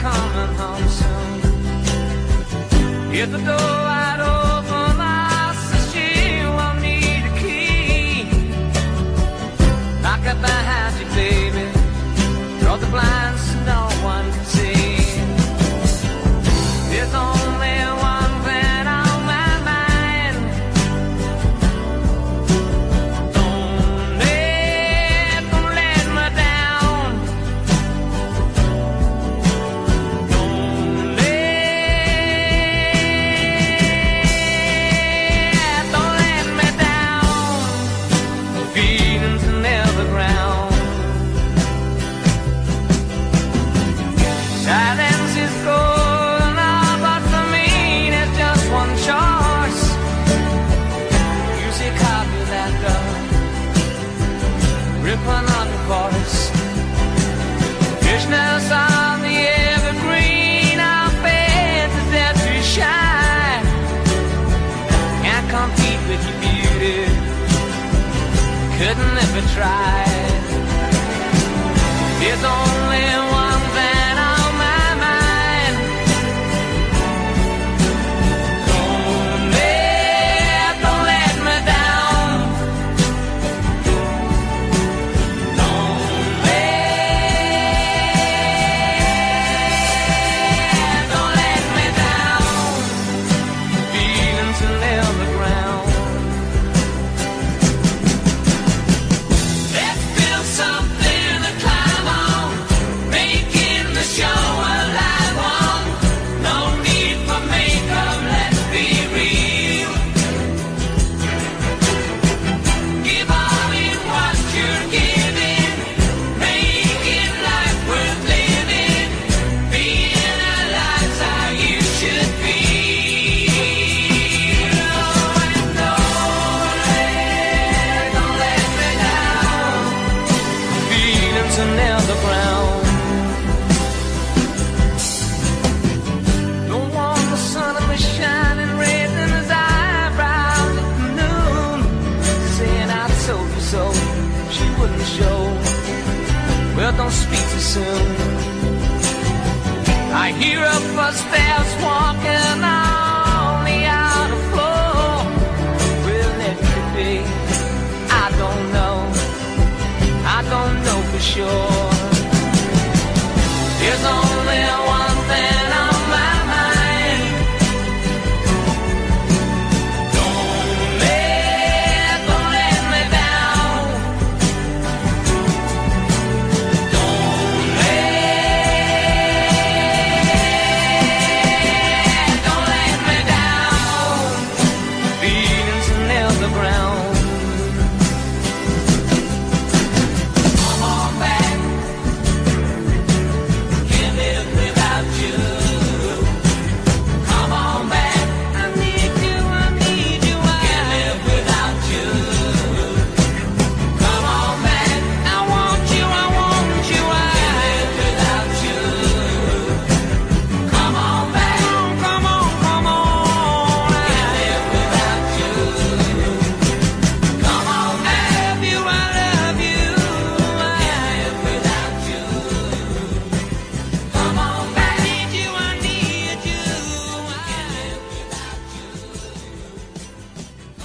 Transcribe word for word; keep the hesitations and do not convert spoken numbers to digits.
coming home soon. Hit the door wide open, I said she won't need a key. Knock up behind you, baby. Draw the blinds so no one can see. There's only one thing on my mind. Don't let, don't let me down. Don't let, don't let me down. Feelings are never ground. Silence is golden, all but for me there's just one choice. You see copy that gun, ripping on the chorus. Fishness on the evergreen, I fed the dead to shine. Can't compete with your beauty, couldn't if I tried. There's only one thing on my mind. Don't let, don't let me down. Don't let, don't let me down. Feelings are never ground. Let's build something to climb on, making the show a live one. No need for makeup, let's be real. Give all in what you're giving, making life worth living. Being alive's how you should feel. And don't let, don't let me down. Feelings are never ground. Don't want the sun to be shining red in his eyebrows at noon, saying I told you so. She wouldn't show. Well, don't speak too soon. I hear her footsteps